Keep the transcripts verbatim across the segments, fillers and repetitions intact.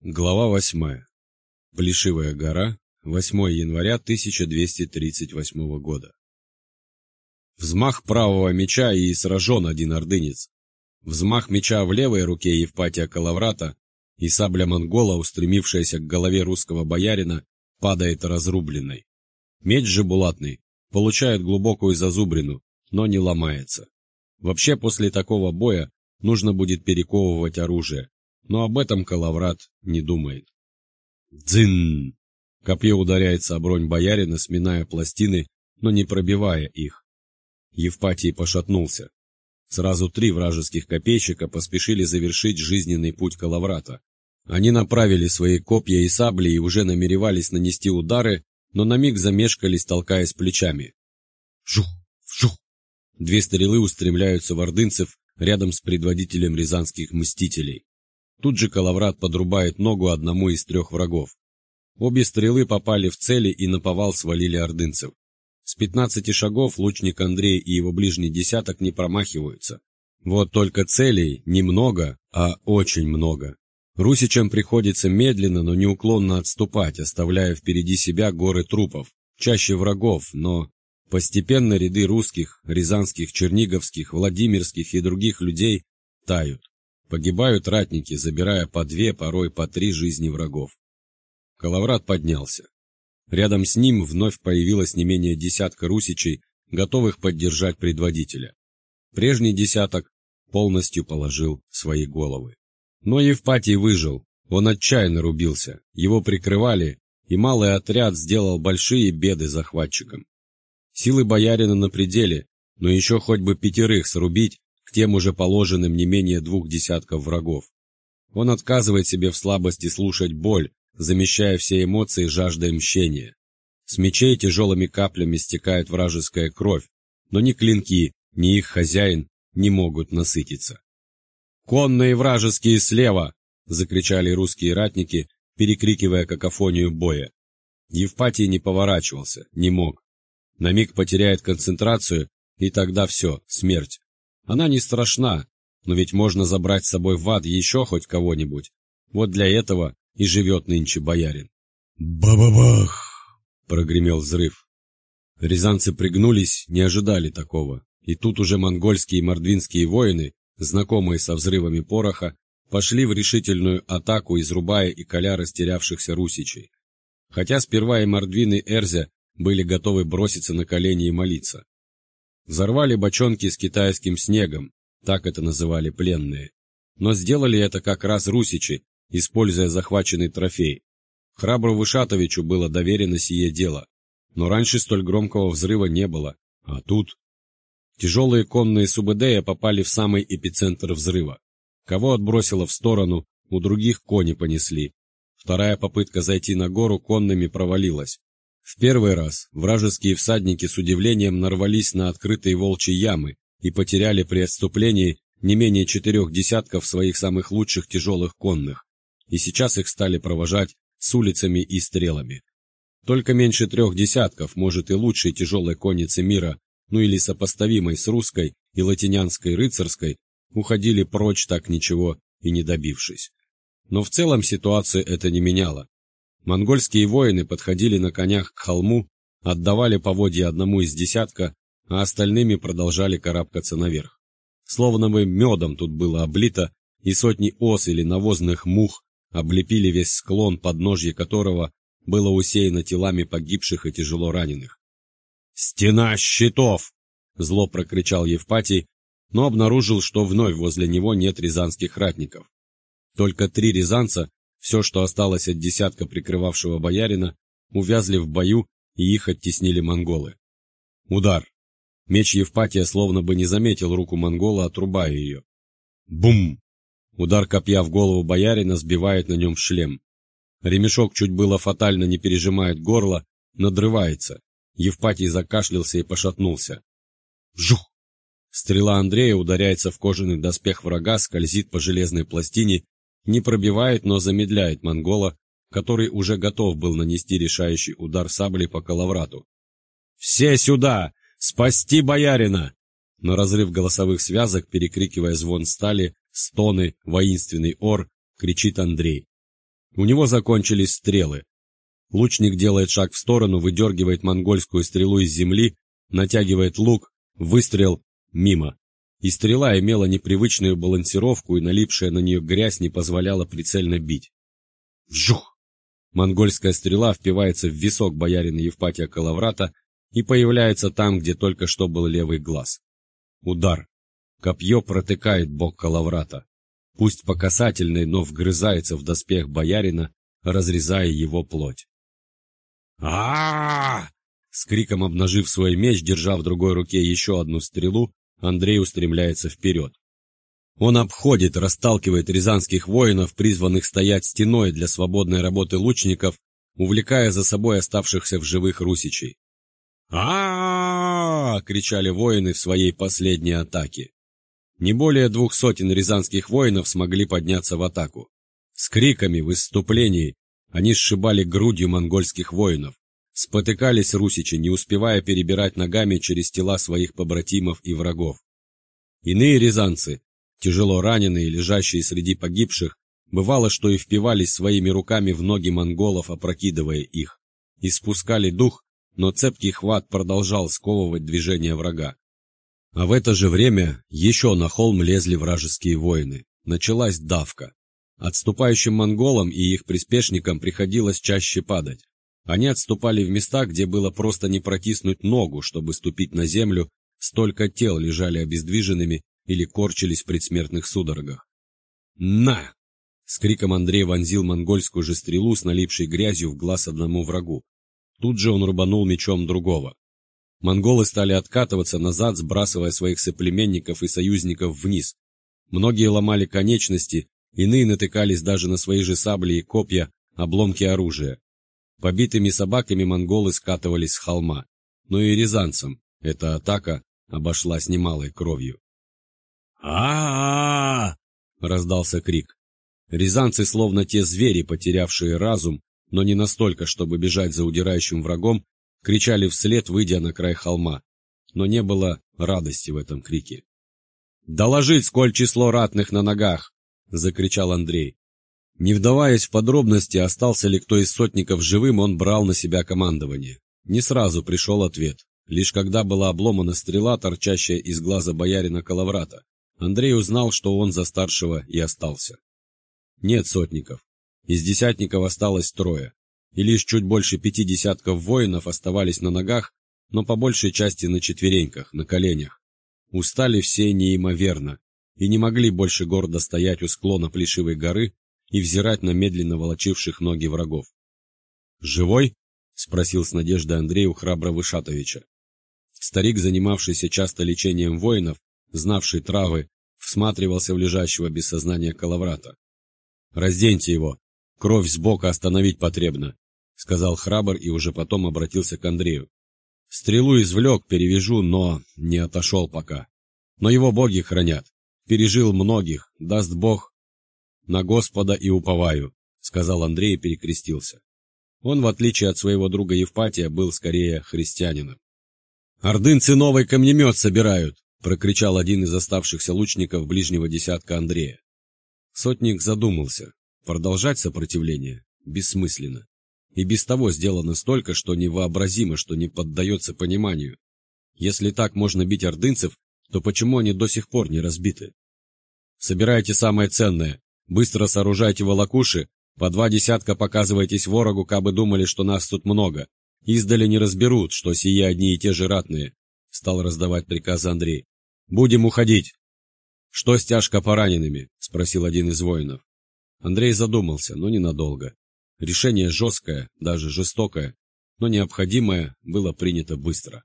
Глава восьмая. Плешивая гора. восьмого января тысяча двести тридцать восьмого года. Взмах правого меча, и сражен один ордынец. Взмах меча в левой руке Евпатия Калаврата, и сабля монгола, устремившаяся к голове русского боярина, падает разрубленной. Меч же булатный получает глубокую зазубрину, но не ломается. Вообще, после такого боя нужно будет перековывать оружие, но об этом Калаврат не думает. Дзынн! Копье ударяется о бронь боярина, сминая пластины, но не пробивая их. Евпатий пошатнулся. Сразу три вражеских копейщика поспешили завершить жизненный путь Калаврата. Они направили свои копья и сабли и уже намеревались нанести удары, но на миг замешкались, толкаясь плечами. Жух! Жух! Две стрелы устремляются в ордынцев рядом с предводителем рязанских мстителей. Тут же Калаврат подрубает ногу одному из трех врагов. Обе стрелы попали в цели и наповал свалили ордынцев. С пятнадцати шагов лучник Андрей и его ближний десяток не промахиваются. Вот только целей немного, а очень много. Русичам приходится медленно, но неуклонно отступать, оставляя впереди себя горы трупов, чаще врагов, но постепенно ряды русских, рязанских, черниговских, владимирских и других людей тают. Погибают ратники, забирая по две, порой по три жизни врагов. Калаврат поднялся. Рядом с ним вновь появилось не менее десятка русичей, готовых поддержать предводителя. Прежний десяток полностью положил свои головы. Но Евпатий выжил, он отчаянно рубился, его прикрывали, и малый отряд сделал большие беды захватчикам. Силы боярина на пределе, но еще хоть бы пятерых срубить, к тем уже положенным не менее двух десятков врагов. Он отказывает себе в слабости слушать боль, замещая все эмоции жаждой мщения. С мечей тяжелыми каплями стекает вражеская кровь, но ни клинки, ни их хозяин не могут насытиться. «Конные вражеские слева!» — закричали русские ратники, перекрикивая какофонию боя. Евпатий не поворачивался, не мог. На миг потеряет концентрацию, и тогда все, смерть. Она не страшна, но ведь можно забрать с собой в ад еще хоть кого-нибудь. Вот для этого и живет нынче боярин. «Ба-ба-бах!» — прогремел взрыв. Рязанцы пригнулись, не ожидали такого, и тут уже монгольские и мордвинские воины, знакомые со взрывами пороха, пошли в решительную атаку, изрубая и коля растерявшихся русичей. Хотя сперва и мордвины Эрзя были готовы броситься на колени и молиться. Взорвали бочонки с китайским снегом, так это называли пленные. Но сделали это как раз русичи, используя захваченный трофей. Храбру Вышатовичу было доверено сие дело, но раньше столь громкого взрыва не было, а тут... Тяжелые конные Субэдэя попали в самый эпицентр взрыва. Кого отбросило в сторону, у других кони понесли. Вторая попытка зайти на гору конными провалилась. В первый раз вражеские всадники с удивлением нарвались на открытые волчьи ямы и потеряли при отступлении не менее четырех десятков своих самых лучших тяжелых конных, и сейчас их стали провожать с улицами и стрелами. Только меньше трех десятков, может и лучшей тяжелой конницы мира, ну или сопоставимой с русской и латинянской рыцарской, уходили прочь, так ничего и не добившись. Но в целом ситуацию это не меняло. Монгольские воины подходили на конях к холму, отдавали поводья одному из десятка, а остальными продолжали карабкаться наверх. Словно бы медом тут было облито, и сотни ос или навозных мух облепили весь склон, подножье которого было усеяно телами погибших и тяжело раненых. «Стена щитов!» — зло прокричал Евпатий, но обнаружил, что вновь возле него нет рязанских ратников. Только три рязанца, все, что осталось от десятка прикрывавшего боярина, увязли в бою, и их оттеснили монголы. Удар. Меч Евпатия словно бы не заметил руку монгола, отрубая ее. Бум! Удар копья в голову боярина сбивает на нем шлем. Ремешок чуть было фатально не пережимает горло, надрывается. Евпатий закашлялся и пошатнулся. Вжух! Стрела Андрея ударяется в кожаный доспех врага, скользит по железной пластине, не пробивает, но замедляет монгола, который уже готов был нанести решающий удар саблей по Калаврату. «Все сюда! Спасти боярина!» На разрыв голосовых связок, перекрикивая звон стали, стоны, воинственный ор, кричит Андрей. У него закончились стрелы. Лучник делает шаг в сторону, выдергивает монгольскую стрелу из земли, натягивает лук, выстрел мимо. И стрела имела непривычную балансировку, и налипшая на нее грязь не позволяла прицельно бить. Вжух! Монгольская стрела впивается в висок боярина Евпатия Калаврата и появляется там, где только что был левый глаз. Удар. Копье протыкает бок Калаврата. Пусть по касательной, но вгрызается в доспех боярина, разрезая его плоть. а, -а, -а, -а С криком обнажив свой меч, держа в другой руке еще одну стрелу, Андрей устремляется вперед. Он обходит, расталкивает рязанских воинов, призванных стоять стеной для свободной работы лучников, увлекая за собой оставшихся в живых русичей. а, -а, -а, -а кричали воины в своей последней атаке. Не более двух сотен рязанских воинов смогли подняться в атаку. С криками в исступлении они сшибали грудью монгольских воинов. Спотыкались русичи, не успевая перебирать ногами через тела своих побратимов и врагов. Иные рязанцы, тяжело раненые, лежащие среди погибших, бывало, что и впивались своими руками в ноги монголов, опрокидывая их. И спускали дух, но цепкий хват продолжал сковывать движение врага. А в это же время еще на холм лезли вражеские воины. Началась давка. Отступающим монголам и их приспешникам приходилось чаще падать. Они отступали в места, где было просто не протиснуть ногу, чтобы ступить на землю, столько тел лежали обездвиженными или корчились в предсмертных судорогах. «На!» — с криком Андрей вонзил монгольскую же стрелу с налипшей грязью в глаз одному врагу. Тут же он рубанул мечом другого. Монголы стали откатываться назад, сбрасывая своих соплеменников и союзников вниз. Многие ломали конечности, иные натыкались даже на свои же сабли и копья, обломки оружия. Побитыми собаками монголы скатывались с холма, но и рязанцам эта атака обошлась немалой кровью. а, -а, -а раздался крик. Рязанцы, словно те звери, потерявшие разум, но не настолько, чтобы бежать за удирающим врагом, кричали вслед, выйдя на край холма, но не было радости в этом крике. «Доложить, сколь число ратных на ногах!» — закричал Андрей. Не вдаваясь в подробности, остался ли кто из сотников живым, он брал на себя командование. Не сразу пришел ответ. Лишь когда была обломана стрела, торчащая из глаза боярина Калаврата, Андрей узнал, что он за старшего и остался. Нет сотников. Из десятников осталось трое. И лишь чуть больше пяти десятков воинов оставались на ногах, но по большей части на четвереньках, на коленях. Устали все неимоверно и не могли больше гордо стоять у склона Плешивой горы и взирать на медленно волочивших ноги врагов. «Живой?» — спросил с надеждой Андрей у храбра Вышатовича. Старик, занимавшийся часто лечением воинов, знавший травы, всматривался в лежащего без сознания Калаврата. «Разденьте его, кровь с бока остановить потребно», — сказал храбр и уже потом обратился к Андрею. «Стрелу извлек, перевяжу, но не отошел пока. Но его боги хранят. Пережил многих, даст Бог. На Господа и уповаю», — сказал Андрей и перекрестился. Он, в отличие от своего друга Евпатия, был скорее христианином. «Ордынцы новый камнемет собирают!» — прокричал один из оставшихся лучников ближнего десятка Андрея. Сотник задумался. Продолжать сопротивление бессмысленно. И без того сделано столько, что невообразимо, что не поддается пониманию. Если так можно бить ордынцев, то почему они до сих пор не разбиты? «Собирайте самое ценное, быстро сооружайте волокуши, по два десятка показывайтесь ворогу, кабы думали, что нас тут много. Издали не разберут, что сие одни и те же ратные», — стал раздавать приказы Андрей. «Будем уходить». «Что с тяжко пораненными?» — спросил один из воинов. Андрей задумался, но ненадолго. Решение жесткое, даже жестокое, но необходимое было принято быстро.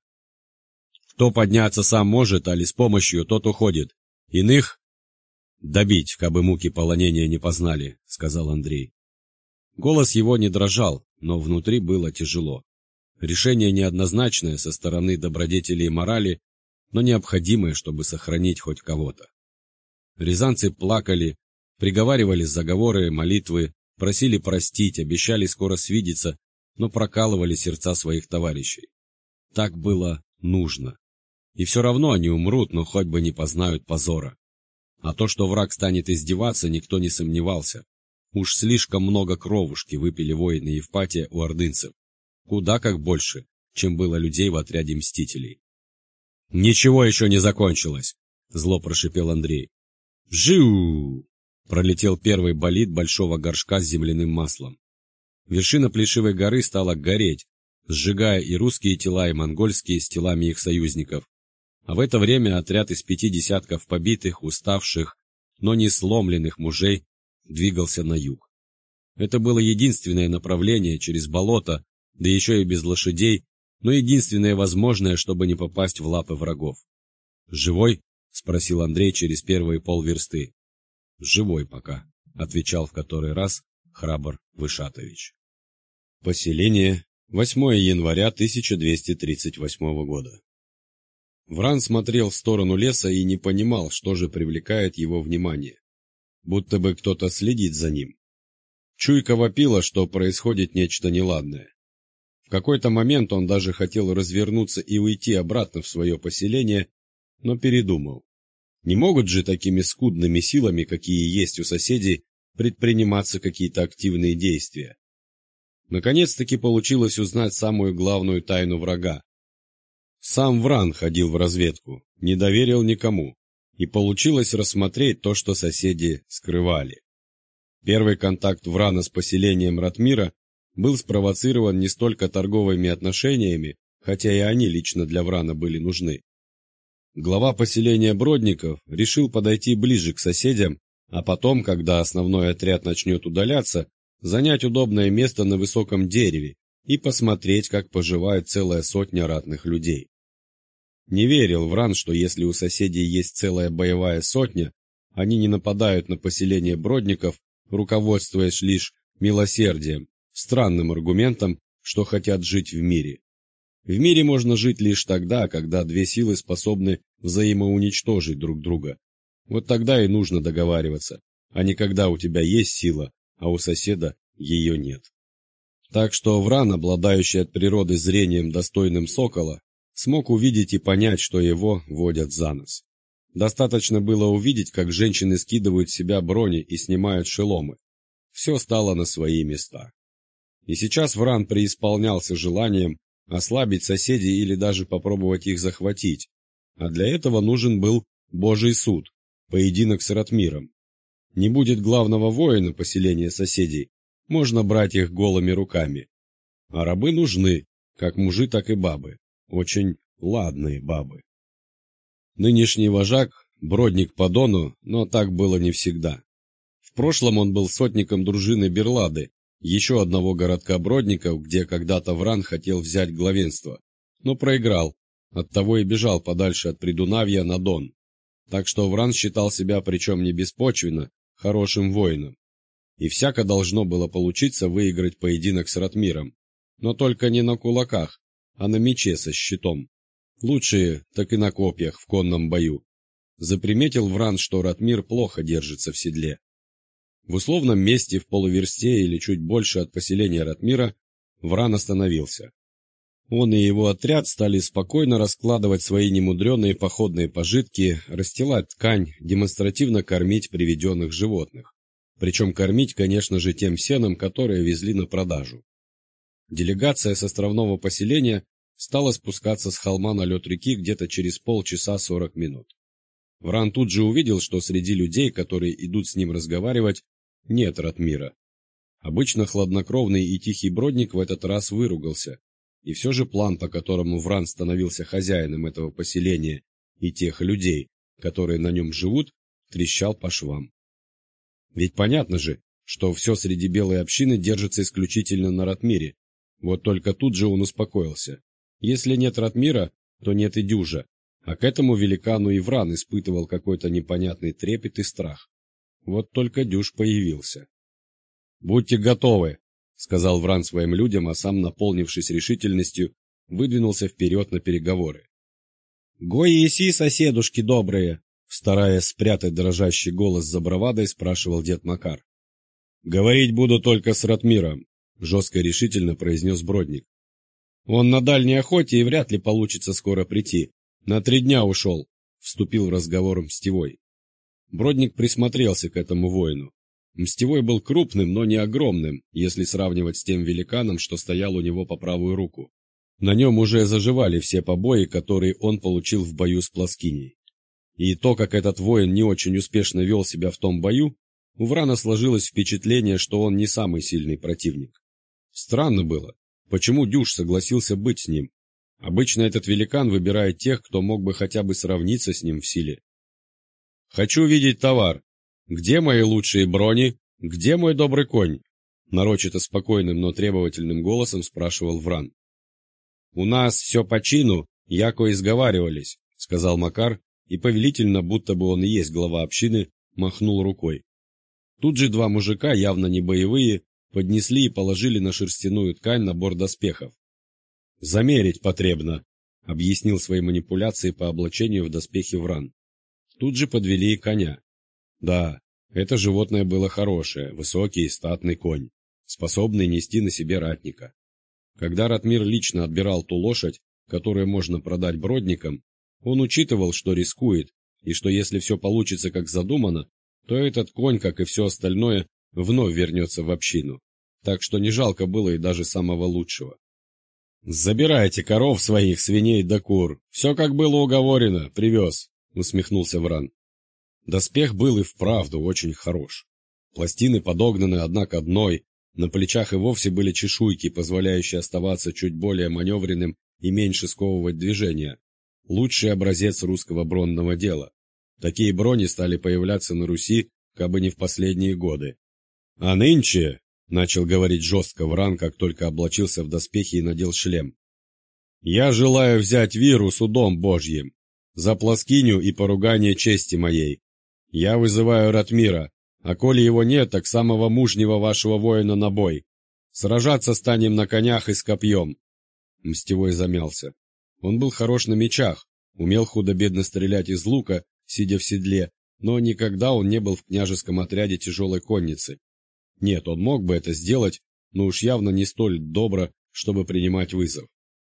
«Кто подняться сам может, али с помощью, тот уходит. Иных добить, кабы муки полонения не познали», — сказал Андрей. Голос его не дрожал, но внутри было тяжело. Решение неоднозначное со стороны добродетели и морали, но необходимое, чтобы сохранить хоть кого-то. Рязанцы плакали, приговаривали заговоры, молитвы, просили простить, обещали скоро свидеться, но прокалывали сердца своих товарищей. Так было нужно. И все равно они умрут, но хоть бы не познают позора. А то, что враг станет издеваться, никто не сомневался. Уж слишком много кровушки выпили воины Евпатия у ордынцев. Куда как больше, чем было людей в отряде мстителей. «Ничего еще не закончилось!» — зло прошипел Андрей. «Вжиу!» — пролетел первый болид большого горшка с земляным маслом. Вершина Плешивой горы стала гореть, сжигая и русские тела, и монгольские с телами их союзников. А в это время отряд из пяти десятков побитых, уставших, но не сломленных мужей двигался на юг. Это было единственное направление через болото, да еще и без лошадей, но единственное возможное, чтобы не попасть в лапы врагов. «Живой?» — спросил Андрей через первые полверсты. «Живой пока», — отвечал в который раз храбр Вышатович. Поселение. восьмое января тысяча двести тридцать восьмого года. Вран смотрел в сторону леса и не понимал, что же привлекает его внимание. Будто бы кто-то следит за ним. Чуйка вопила, что происходит нечто неладное. В какой-то момент он даже хотел развернуться и уйти обратно в свое поселение, но передумал. Не могут же такими скудными силами, какие есть у соседей, предприниматься какие-то активные действия. Наконец-таки получилось узнать самую главную тайну врага. Сам Вран ходил в разведку, не доверил никому, и получилось рассмотреть то, что соседи скрывали. Первый контакт Врана с поселением Ратмира был спровоцирован не столько торговыми отношениями, хотя и они лично для Врана были нужны. Глава поселения Бродников решил подойти ближе к соседям, а потом, когда основной отряд начнет удаляться, занять удобное место на высоком дереве и посмотреть, как поживает целая сотня ратных людей. Не верил Вран, что если у соседей есть целая боевая сотня, они не нападают на поселение Бродников, руководствуясь лишь милосердием, странным аргументом, что хотят жить в мире. В мире можно жить лишь тогда, когда две силы способны взаимоуничтожить друг друга. Вот тогда и нужно договариваться, а не когда у тебя есть сила, а у соседа ее нет. Так что Вран, обладающий от природы зрением достойным сокола, смог увидеть и понять, что его водят за нос. Достаточно было увидеть, как женщины скидывают с себя брони и снимают шеломы. Все стало на свои места. И сейчас Вран преисполнялся желанием ослабить соседей или даже попробовать их захватить, а для этого нужен был Божий суд, поединок с Ратмиром. Не будет главного воина поселения соседей, можно брать их голыми руками. А рабы нужны, как мужи, так и бабы, очень ладные бабы. Нынешний вожак – бродник по Дону, но так было не всегда. В прошлом он был сотником дружины Берлады, еще одного городка бродников, где когда-то Вран хотел взять главенство, но проиграл, оттого и бежал подальше от Придунавья на Дон. Так что Вран считал себя, причем не беспочвенно, хорошим воином. И всяко должно было получиться выиграть поединок с Ратмиром, но только не на кулаках, а на мече со щитом. Лучшие, так и на копьях в конном бою. Заприметил Вран, что Ратмир плохо держится в седле. В условном месте в полуверсте или чуть больше от поселения Ратмира Вран остановился. Он и его отряд стали спокойно раскладывать свои немудреные походные пожитки, расстилать ткань, демонстративно кормить приведенных животных. Причем кормить, конечно же, тем сеном, которое везли на продажу. Делегация с островного поселения стала спускаться с холма на лед реки где-то через полчаса сорок минут. Вран тут же увидел, что среди людей, которые идут с ним разговаривать, нет Ратмира. Обычно хладнокровный и тихий бродник в этот раз выругался, и все же план, по которому Вран становился хозяином этого поселения и тех людей, которые на нем живут, трещал по швам. Ведь понятно же, что все среди белой общины держится исключительно на Ратмире, вот только тут же он успокоился. Если нет Ратмира, то нет и дюжа, а к этому великану и Вран испытывал какой-то непонятный трепет и страх. Вот только дюж появился. «Будьте готовы», — сказал Вран своим людям, а сам, наполнившись решительностью, выдвинулся вперед на переговоры. «Гой еси, соседушки добрые», — стараясь спрятать дрожащий голос за бравадой, спрашивал дед Макар. «Говорить буду только с Ратмиром», — жестко и решительно произнес Бродник. «Он на дальней охоте и вряд ли получится скоро прийти. На три дня ушел», — вступил в разговор Мстевой. Бродник присмотрелся к этому воину. Мстевой был крупным, но не огромным, если сравнивать с тем великаном, что стоял у него по правую руку. На нем уже заживали все побои, которые он получил в бою с Плоскиней. И то, как этот воин не очень успешно вел себя в том бою, у Врана сложилось впечатление, что он не самый сильный противник. Странно было, почему Дюш согласился быть с ним. Обычно этот великан выбирает тех, кто мог бы хотя бы сравниться с ним в силе. «Хочу видеть товар. Где мои лучшие брони? Где мой добрый конь?» Нарочито спокойным, но требовательным голосом спрашивал Вран. «У нас все по чину, яко изговаривались», — сказал Макар, и повелительно, будто бы он и есть глава общины, махнул рукой. Тут же два мужика, явно не боевые, поднесли и положили на шерстяную ткань набор доспехов. «Замерить потребно», — объяснил свои манипуляции по облачению в доспехи Вран. Тут же подвели и коня. Да, это животное было хорошее, высокий и статный конь, способный нести на себе ратника. Когда Ратмир лично отбирал ту лошадь, которую можно продать бродникам, он учитывал, что рискует, и что если все получится как задумано, то этот конь, как и все остальное, вновь вернется в общину. Так что не жалко было и даже самого лучшего. «Забирайте коров своих, свиней да кур. Все как было уговорено, привез», — усмехнулся Вран. Доспех был и вправду очень хорош. Пластины подогнаны одна к одной, на плечах и вовсе были чешуйки, позволяющие оставаться чуть более маневренным и меньше сковывать движения. Лучший образец русского бронного дела. Такие брони стали появляться на Руси, кабы не в последние годы. «А нынче», — начал говорить жестко Вран, как только облачился в доспехи и надел шлем, «я желаю взять виру судом Божьим, за Плоскиню и поругание чести моей. Я вызываю Ратмира, а коли его нет, так самого мужнего вашего воина на бой. Сражаться станем на конях и с копьем». Мстевой замялся. Он был хорош на мечах, умел худо-бедно стрелять из лука, сидя в седле, но никогда он не был в княжеском отряде тяжелой конницы. Нет, он мог бы это сделать, но уж явно не столь добро, чтобы принимать вызов.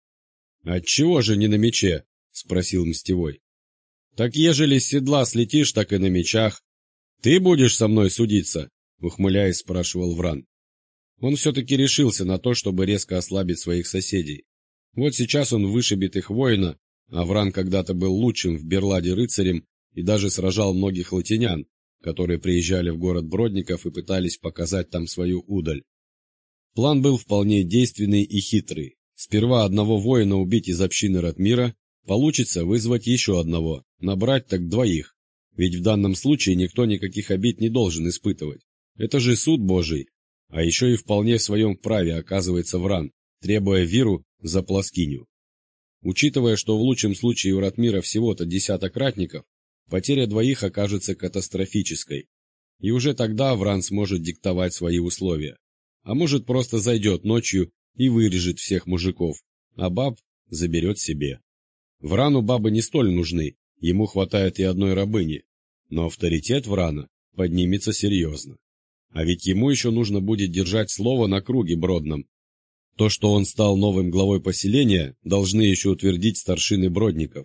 «Отчего же не на мече?» — спросил Мстевой. «Так ежели с седла слетишь, так и на мечах. Ты будешь со мной судиться?» — ухмыляясь, спрашивал Вран. Он все-таки решился на то, чтобы резко ослабить своих соседей. Вот сейчас он вышибет их воина, а Вран когда-то был лучшим в Берладе рыцарем и даже сражал многих латинян, которые приезжали в город Бродников и пытались показать там свою удаль. План был вполне действенный и хитрый. Сперва одного воина убить из общины Ратмира, получится вызвать еще одного, набрать так двоих, ведь в данном случае никто никаких обид не должен испытывать. Это же суд Божий, а еще и вполне в своем праве оказывается Вран, требуя виру за Плоскиню. Учитывая, что в лучшем случае у Ратмира всего-то десяток ратников, потеря двоих окажется катастрофической, и уже тогда Вран сможет диктовать свои условия. А может, просто зайдет ночью и вырежет всех мужиков, а баб заберет себе. Врану бабы не столь нужны, ему хватает и одной рабыни, но авторитет Врана поднимется серьезно. А ведь ему еще нужно будет держать слово на круге бродном. То, что он стал новым главой поселения, должны еще утвердить старшины бродников.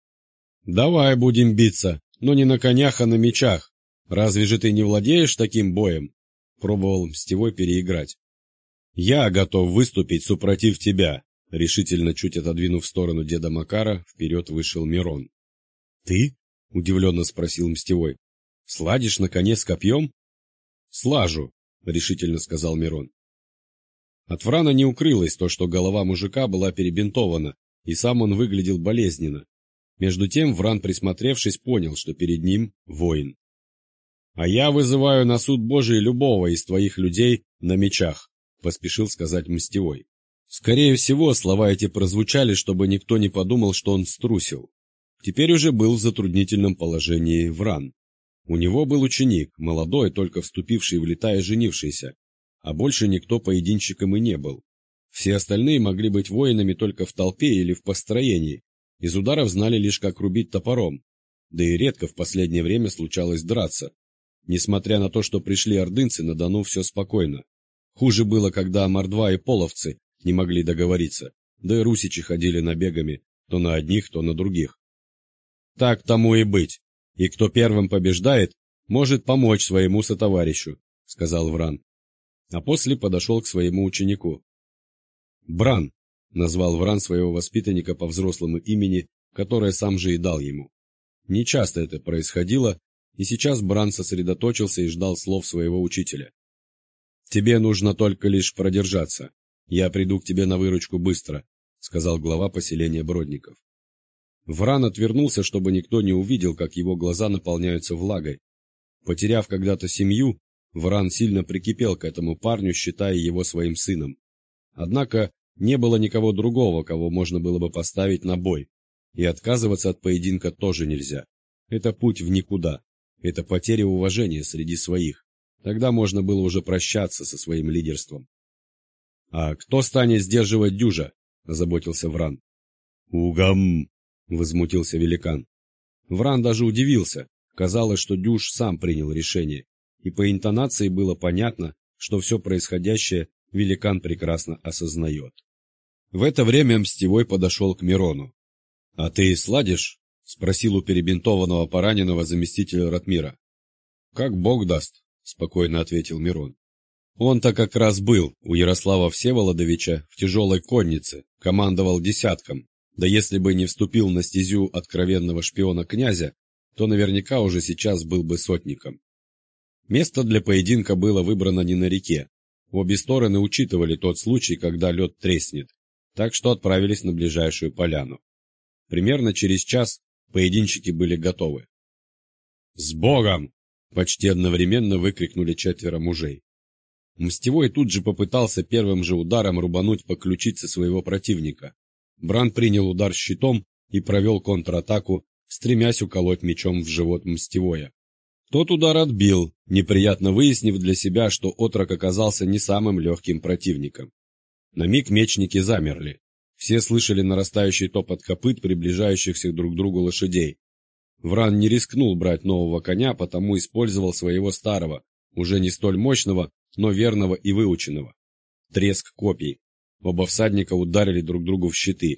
«Давай будем биться, но не на конях, а на мечах. Разве же ты не владеешь таким боем?» — пробовал Мстевой переиграть. «Я готов выступить супротив тебя», — решительно, чуть отодвинув в сторону деда Макара, вперед вышел Мирон. «Ты?» — удивленно спросил Мстевой. «Сладишь на коне с копьем?» «Слажу», — решительно сказал Мирон. От Врана не укрылось то, что голова мужика была перебинтована, и сам он выглядел болезненно. Между тем Вран, присмотревшись, понял, что перед ним воин. «А я вызываю на суд Божий любого из твоих людей на мечах», — поспешил сказать Мстевой. Скорее всего, слова эти прозвучали, чтобы никто не подумал, что он струсил. Теперь уже был в затруднительном положении Вран. У него был ученик, молодой, только вступивший в лета и женившийся, а больше никто поединщиком и не был. Все остальные могли быть воинами только в толпе или в построении, из ударов знали лишь, как рубить топором, да и редко в последнее время случалось драться. Несмотря на то, что пришли ордынцы, на Дону все спокойно. Хуже было, когда мордва и половцы не могли договориться, да и русичи ходили набегами, то на одних, то на других. Так тому и быть, и кто первым побеждает, может помочь своему сотоварищу, — сказал Вран, а после подошел к своему ученику. «Бран», — назвал Вран своего воспитанника по взрослому имени, которое сам же и дал ему. Нечасто это происходило, и сейчас Бран сосредоточился и ждал слов своего учителя. «Тебе нужно только лишь продержаться. Я приду к тебе на выручку быстро», — сказал глава поселения Бродников. Вран отвернулся, чтобы никто не увидел, как его глаза наполняются влагой. Потеряв когда-то семью, Вран сильно прикипел к этому парню, считая его своим сыном. Однако не было никого другого, кого можно было бы поставить на бой, и отказываться от поединка тоже нельзя. Это путь в никуда, это потеря уважения среди своих. Тогда можно было уже прощаться со своим лидерством. «А кто станет сдерживать Дюжа?» – озаботился Вран. «Угам!» – возмутился великан. Вран даже удивился. Казалось, что Дюж сам принял решение, и по интонации было понятно, что все происходящее великан прекрасно осознает. В это время Мстевой подошел к Мирону. «А ты сладишь?» – спросил у перебинтованного пораненного заместителя Ратмира. «Как бог даст», – спокойно ответил Мирон. Он-то как раз был у Ярослава Всеволодовича в тяжелой коннице, командовал десятком, да если бы не вступил на стезю откровенного шпиона князя, то наверняка уже сейчас был бы сотником. Место для поединка было выбрано не на реке. Обе стороны учитывали тот случай, когда лед треснет, так что отправились на ближайшую поляну. Примерно через час поединщики были готовы. «С Богом!» – почти одновременно выкрикнули четверо мужей. Мстевой тут же попытался первым же ударом рубануть по ключице своего противника. Бран принял удар щитом и провел контратаку, стремясь уколоть мечом в живот Мстевоя. Тот удар отбил, неприятно выяснив для себя, что отрок оказался не самым легким противником. На миг мечники замерли. Все слышали нарастающий топот копыт приближающихся друг к другу лошадей. Вран не рискнул брать нового коня, потому использовал своего старого, уже не столь мощного, но верного и выученного. Треск копий. Оба всадника ударили друг другу в щиты.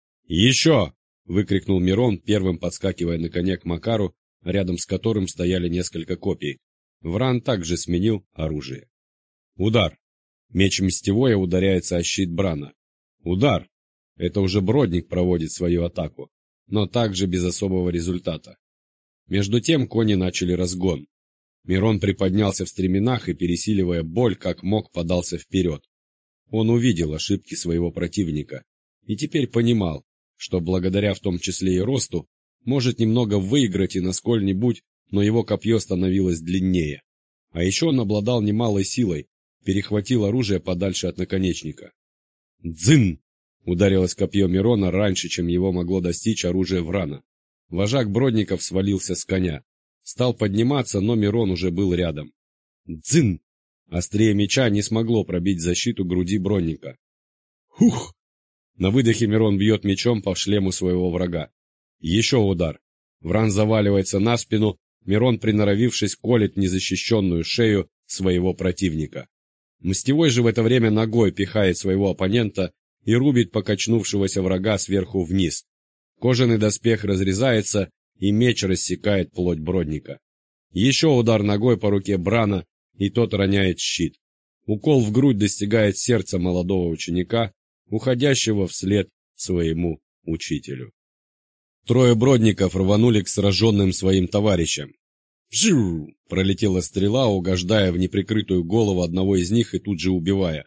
«Еще!» — выкрикнул Мирон, первым подскакивая на коне к Макару, рядом с которым стояли несколько копий. Вран также сменил оружие. Удар. Меч Мстевоя ударяется о щит Брана. Удар. Это уже Бродник проводит свою атаку, но также без особого результата. Между тем кони начали разгон. Мирон приподнялся в стременах и, пересиливая боль, как мог, подался вперед. Он увидел ошибки своего противника и теперь понимал, что благодаря в том числе и росту, может немного выиграть и на сколь-нибудь, но его копье становилось длиннее. А еще он обладал немалой силой, перехватил оружие подальше от наконечника. «Дзын!» — ударилось копье Мирона раньше, чем его могло достичь оружие Врана. Вожак Бродников свалился с коня. Стал подниматься, но Мирон уже был рядом. «Дзын!» Острие меча не смогло пробить защиту груди Бронника. «Хух!» На выдохе Мирон бьет мечом по шлему своего врага. Еще удар. Вран заваливается на спину, Мирон, приноровившись, колет незащищенную шею своего противника. Мстевой же в это время ногой пихает своего оппонента и рубит покачнувшегося врага сверху вниз. Кожаный доспех разрезается, и меч рассекает плоть Бродника. Еще удар ногой по руке Брана, и тот роняет щит. Укол в грудь достигает сердца молодого ученика, уходящего вслед своему учителю. Трое Бродников рванули к сраженным своим товарищам. «Пшиу!» — пролетела стрела, угождая в неприкрытую голову одного из них и тут же убивая.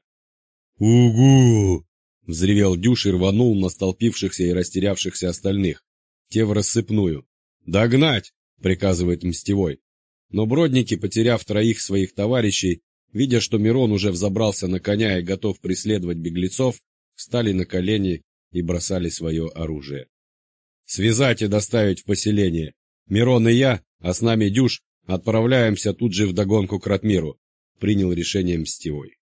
«Угу!» — взревел Дюш и рванул на столпившихся и растерявшихся остальных. Те в рассыпную. «Догнать!» — приказывает Мстевой. Но Бродники, потеряв троих своих товарищей, видя, что Мирон уже взобрался на коня и готов преследовать беглецов, встали на колени и бросали свое оружие. «Связать и доставить в поселение. Мирон и я, а с нами Дюш, отправляемся тут же вдогонку к Ратмиру», — принял решение Мстевой.